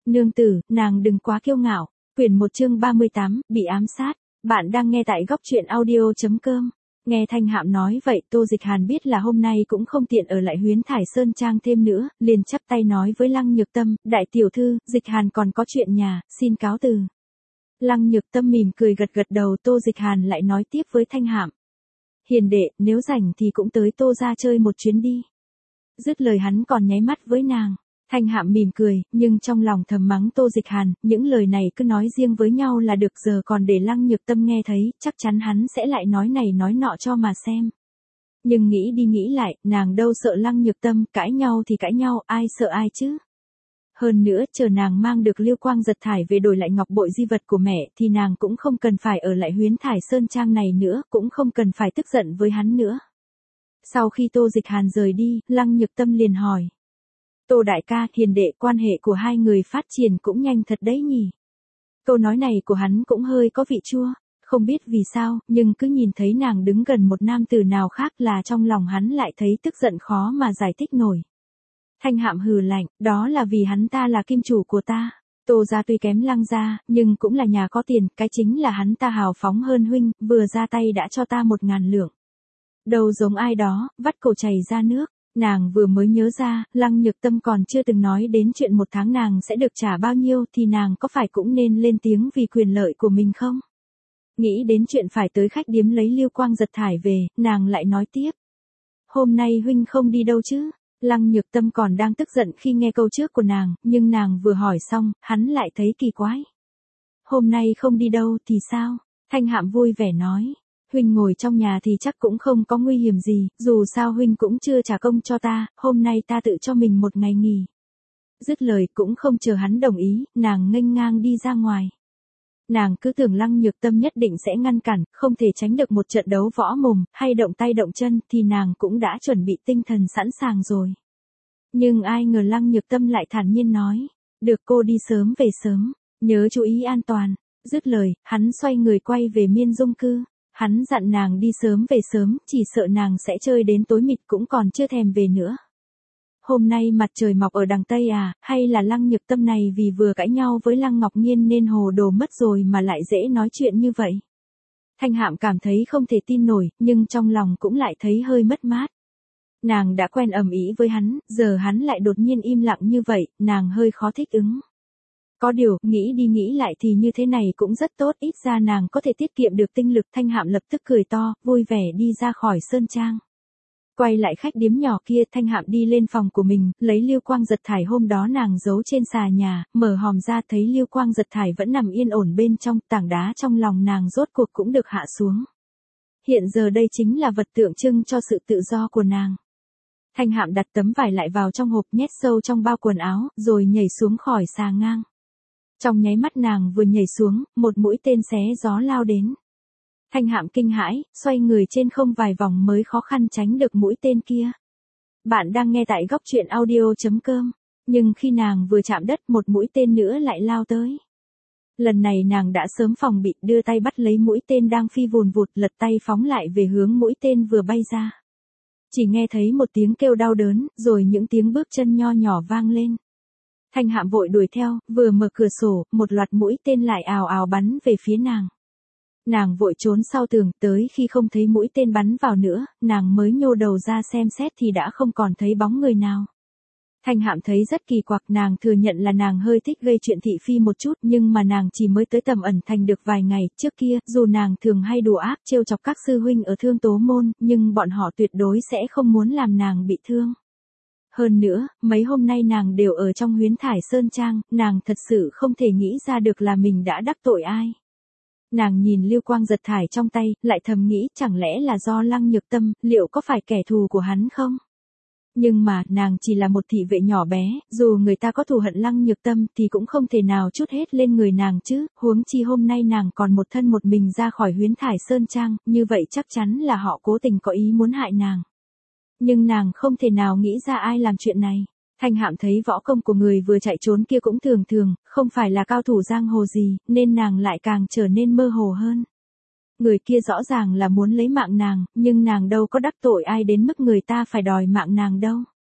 Nương tử, nàng đừng quá kiêu ngạo. Quyển 1 chương 38, bị ám sát. Bạn đang nghe tại góc truyện audio.com. Nghe Thanh Hạm nói vậy, Tô Dịch Hàn biết là hôm nay cũng không tiện ở lại Huyến Thải Sơn Trang thêm nữa, liền chắp tay nói với Lăng Nhược Tâm, đại tiểu thư, Dịch Hàn còn có chuyện nhà, xin cáo từ. Lăng Nhược Tâm mỉm cười gật gật đầu. Tô Dịch Hàn lại nói tiếp với Thanh Hạm. Hiền đệ, nếu rảnh thì cũng tới Tô ra chơi một chuyến đi. Dứt lời hắn còn nháy mắt với nàng. Thanh Hạm mỉm cười, nhưng trong lòng thầm mắng Tô Dịch Hàn, những lời này cứ nói riêng với nhau là được, giờ còn để Lăng Nhược Tâm nghe thấy, chắc chắn hắn sẽ lại nói này nói nọ cho mà xem. Nhưng nghĩ đi nghĩ lại, nàng đâu sợ Lăng Nhược Tâm, cãi nhau thì cãi nhau, ai sợ ai chứ. Hơn nữa, chờ nàng mang được Liêu Quang Giật Thải về đổi lại ngọc bội di vật của mẹ thì nàng cũng không cần phải ở lại Huyến Thải Sơn Trang này nữa, cũng không cần phải tức giận với hắn nữa. Sau khi Tô Dịch Hàn rời đi, Lăng Nhược Tâm liền hỏi. Tô đại ca, hiền đệ, quan hệ của hai người phát triển cũng nhanh thật đấy nhỉ. Câu nói này của hắn cũng hơi có vị chua, không biết vì sao, nhưng cứ nhìn thấy nàng đứng gần một nam tử nào khác là trong lòng hắn lại thấy tức giận khó mà giải thích nổi. Thanh Hạm hừ lạnh, đó là vì hắn ta là kim chủ của ta. Tô gia tuy kém Lăng gia, nhưng cũng là nhà có tiền, cái chính là hắn ta hào phóng hơn huynh, vừa ra tay đã cho ta 1.000 lượng. Đâu giống ai đó, vắt cổ chảy ra nước. Nàng vừa mới nhớ ra, Lăng Nhược Tâm còn chưa từng nói đến chuyện 1 tháng nàng sẽ được trả bao nhiêu thì nàng có phải cũng nên lên tiếng vì quyền lợi của mình không? Nghĩ đến chuyện phải tới khách điếm lấy Liêu Quang Giật Thải về, nàng lại nói tiếp. Hôm nay huynh không đi đâu chứ? Lăng Nhược Tâm còn đang tức giận khi nghe câu trước của nàng, nhưng nàng vừa hỏi xong, hắn lại thấy kỳ quái. Hôm nay không đi đâu thì sao? Thanh Hạm vui vẻ nói. Huynh ngồi trong nhà thì chắc cũng không có nguy hiểm gì, dù sao huynh cũng chưa trả công cho ta, hôm nay ta tự cho mình 1 ngày nghỉ. Dứt lời cũng không chờ hắn đồng ý, nàng nghênh ngang đi ra ngoài. Nàng cứ tưởng Lăng Nhược Tâm nhất định sẽ ngăn cản, không thể tránh được một trận đấu võ mồm, hay động tay động chân, thì nàng cũng đã chuẩn bị tinh thần sẵn sàng rồi. Nhưng ai ngờ Lăng Nhược Tâm lại thản nhiên nói, được, cô đi sớm về sớm, nhớ chú ý an toàn. Dứt lời, hắn xoay người quay về Miên Dung Cư. Hắn dặn nàng đi sớm về sớm, chỉ sợ nàng sẽ chơi đến tối mịt cũng còn chưa thèm về nữa. Hôm nay mặt trời mọc ở đằng Tây à, hay là Lăng Nhược Tâm này vì vừa cãi nhau với Lăng Ngọc Nghiên nên hồ đồ mất rồi mà lại dễ nói chuyện như vậy. Thanh Hạm cảm thấy không thể tin nổi, nhưng trong lòng cũng lại thấy hơi mất mát. Nàng đã quen ầm ĩ với hắn, giờ hắn lại đột nhiên im lặng như vậy, nàng hơi khó thích ứng. Có điều, nghĩ đi nghĩ lại thì như thế này cũng rất tốt, ít ra nàng có thể tiết kiệm được tinh lực. Thanh Hạm lập tức cười to, vui vẻ đi ra khỏi sơn trang. Quay lại khách điếm nhỏ kia, Thanh Hạm đi lên phòng của mình, lấy Liêu Quang Giật Thải hôm đó nàng giấu trên xà nhà, mở hòm ra thấy Liêu Quang Giật Thải vẫn nằm yên ổn bên trong, tảng đá trong lòng nàng rốt cuộc cũng được hạ xuống. Hiện giờ đây chính là vật tượng trưng cho sự tự do của nàng. Thanh Hạm đặt tấm vải lại vào trong hộp, nhét sâu trong bao quần áo, rồi nhảy xuống khỏi xà ngang. Trong nháy mắt nàng vừa nhảy xuống, một mũi tên xé gió lao đến. Thanh Hạm kinh hãi, xoay người trên không vài vòng mới khó khăn tránh được mũi tên kia. Bạn đang nghe tại góc truyện audio.com. Nhưng khi nàng vừa chạm đất, một mũi tên nữa lại lao tới. Lần này nàng đã sớm phòng bị, đưa tay bắt lấy mũi tên đang phi vùn vụt, lật tay phóng lại về hướng mũi tên vừa bay ra. Chỉ nghe thấy một tiếng kêu đau đớn, rồi những tiếng bước chân nho nhỏ vang lên. Thanh Hạm vội đuổi theo, vừa mở cửa sổ, một loạt mũi tên lại ào ào bắn về phía nàng. Nàng vội trốn sau tường, tới khi không thấy mũi tên bắn vào nữa, nàng mới nhô đầu ra xem xét thì đã không còn thấy bóng người nào. Thanh Hạm thấy rất kỳ quặc, nàng thừa nhận là nàng hơi thích gây chuyện thị phi một chút, nhưng mà nàng chỉ mới tới Tầm Ẩn Thành được vài ngày, trước kia, dù nàng thường hay đùa ác trêu chọc các sư huynh ở Thương Tố Môn, nhưng bọn họ tuyệt đối sẽ không muốn làm nàng bị thương. Hơn nữa, mấy hôm nay nàng đều ở trong Huyến Thải Sơn Trang, nàng thật sự không thể nghĩ ra được là mình đã đắc tội ai. Nàng nhìn Liêu Quang Giật Thải trong tay, lại thầm nghĩ chẳng lẽ là do Lăng Nhược Tâm, liệu có phải kẻ thù của hắn không? Nhưng mà, nàng chỉ là một thị vệ nhỏ bé, dù người ta có thù hận Lăng Nhược Tâm thì cũng không thể nào trút hết lên người nàng chứ, huống chi hôm nay nàng còn một thân một mình ra khỏi Huyến Thải Sơn Trang, như vậy chắc chắn là họ cố tình có ý muốn hại nàng. Nhưng nàng không thể nào nghĩ ra ai làm chuyện này. Thanh Hạm thấy võ công của người vừa chạy trốn kia cũng thường thường, không phải là cao thủ giang hồ gì, nên nàng lại càng trở nên mơ hồ hơn. Người kia rõ ràng là muốn lấy mạng nàng, nhưng nàng đâu có đắc tội ai đến mức người ta phải đòi mạng nàng đâu.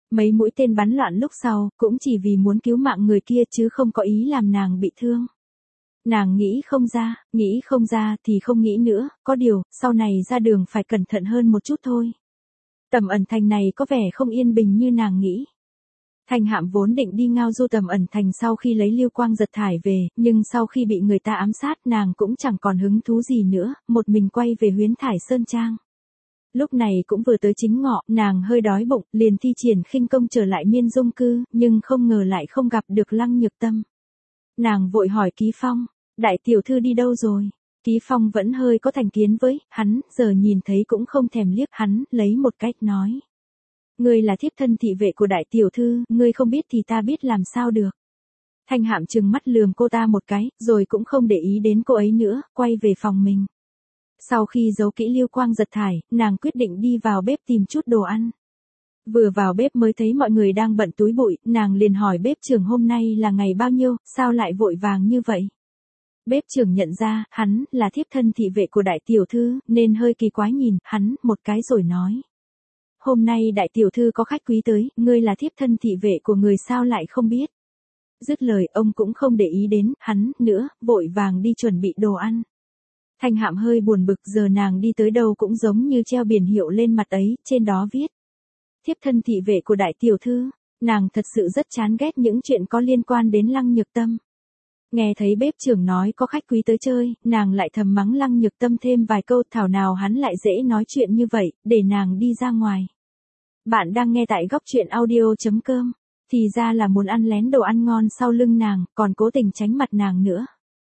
Mấy mũi tên bắn loạn lúc sau, cũng chỉ vì muốn cứu mạng người kia chứ không có ý làm nàng bị thương. Nàng nghĩ không ra thì không nghĩ nữa, có điều, sau này ra đường phải cẩn thận hơn một chút thôi. Tầm Ẩn Thành này có vẻ không yên bình như nàng nghĩ. Thanh Hạm vốn định đi ngao du Tầm Ẩn Thành sau khi lấy Lưu Quang Giật thải về, nhưng sau khi bị người ta ám sát nàng cũng chẳng còn hứng thú gì nữa, một mình quay về Huyến Thải Sơn Trang. Lúc này cũng vừa tới chính ngọ, nàng hơi đói bụng, liền thi triển khinh công trở lại Miên Dung Cư, nhưng không ngờ lại không gặp được Lăng Nhược Tâm. Nàng vội hỏi Ký Phong, đại tiểu thư đi đâu rồi? Ký Phong vẫn hơi có thành kiến với hắn, giờ nhìn thấy cũng không thèm liếc hắn, lấy một cách nói. Ngươi là thiếp thân thị vệ của đại tiểu thư, ngươi không biết thì ta biết làm sao được. Thanh Hạm trừng mắt lườm cô ta một cái, rồi cũng không để ý đến cô ấy nữa, quay về phòng mình. Sau khi giấu kỹ Lưu Quang Giật thải, nàng quyết định đi vào bếp tìm chút đồ ăn. Vừa vào bếp mới thấy mọi người đang bận túi bụi, nàng liền hỏi bếp trưởng hôm nay là ngày bao nhiêu, sao lại vội vàng như vậy? Bếp trưởng nhận ra, hắn là thiếp thân thị vệ của đại tiểu thư, nên hơi kỳ quái nhìn hắn một cái rồi nói. Hôm nay đại tiểu thư có khách quý tới, ngươi là thiếp thân thị vệ của người sao lại không biết? Dứt lời ông cũng không để ý đến hắn nữa, vội vàng đi chuẩn bị đồ ăn. Thanh Hạm hơi buồn bực, giờ nàng đi tới đâu cũng giống như treo biển hiệu lên mặt ấy, trên đó viết. Thiếp thân thị vệ của đại tiểu thư, nàng thật sự rất chán ghét những chuyện có liên quan đến Lăng Nhược Tâm. Nghe thấy bếp trưởng nói có khách quý tới chơi, nàng lại thầm mắng Lăng Nhược Tâm thêm vài câu, thảo nào hắn lại dễ nói chuyện như vậy, để nàng đi ra ngoài. Bạn đang nghe tại góc truyện audio.com, thì ra là muốn ăn lén đồ ăn ngon sau lưng nàng, còn cố tình tránh mặt nàng nữa.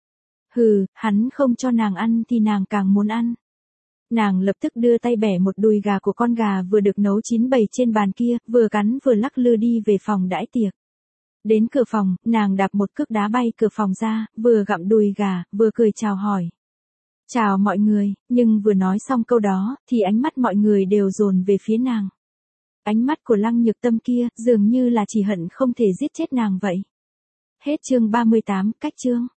Hừ, hắn không cho nàng ăn thì nàng càng muốn ăn. Nàng lập tức đưa tay bẻ một đùi gà của con gà vừa được nấu chín bày trên bàn kia, vừa cắn vừa lắc lư đi về phòng đãi tiệc. Đến cửa phòng, nàng đạp một cước đá bay cửa phòng ra, vừa gặm đùi gà, vừa cười chào hỏi. Chào mọi người, nhưng vừa nói xong câu đó, thì ánh mắt mọi người đều dồn về phía nàng. Ánh mắt của Lăng Nhược Tâm kia, dường như là chỉ hận không thể giết chết nàng vậy. Hết chương 38, cách chương.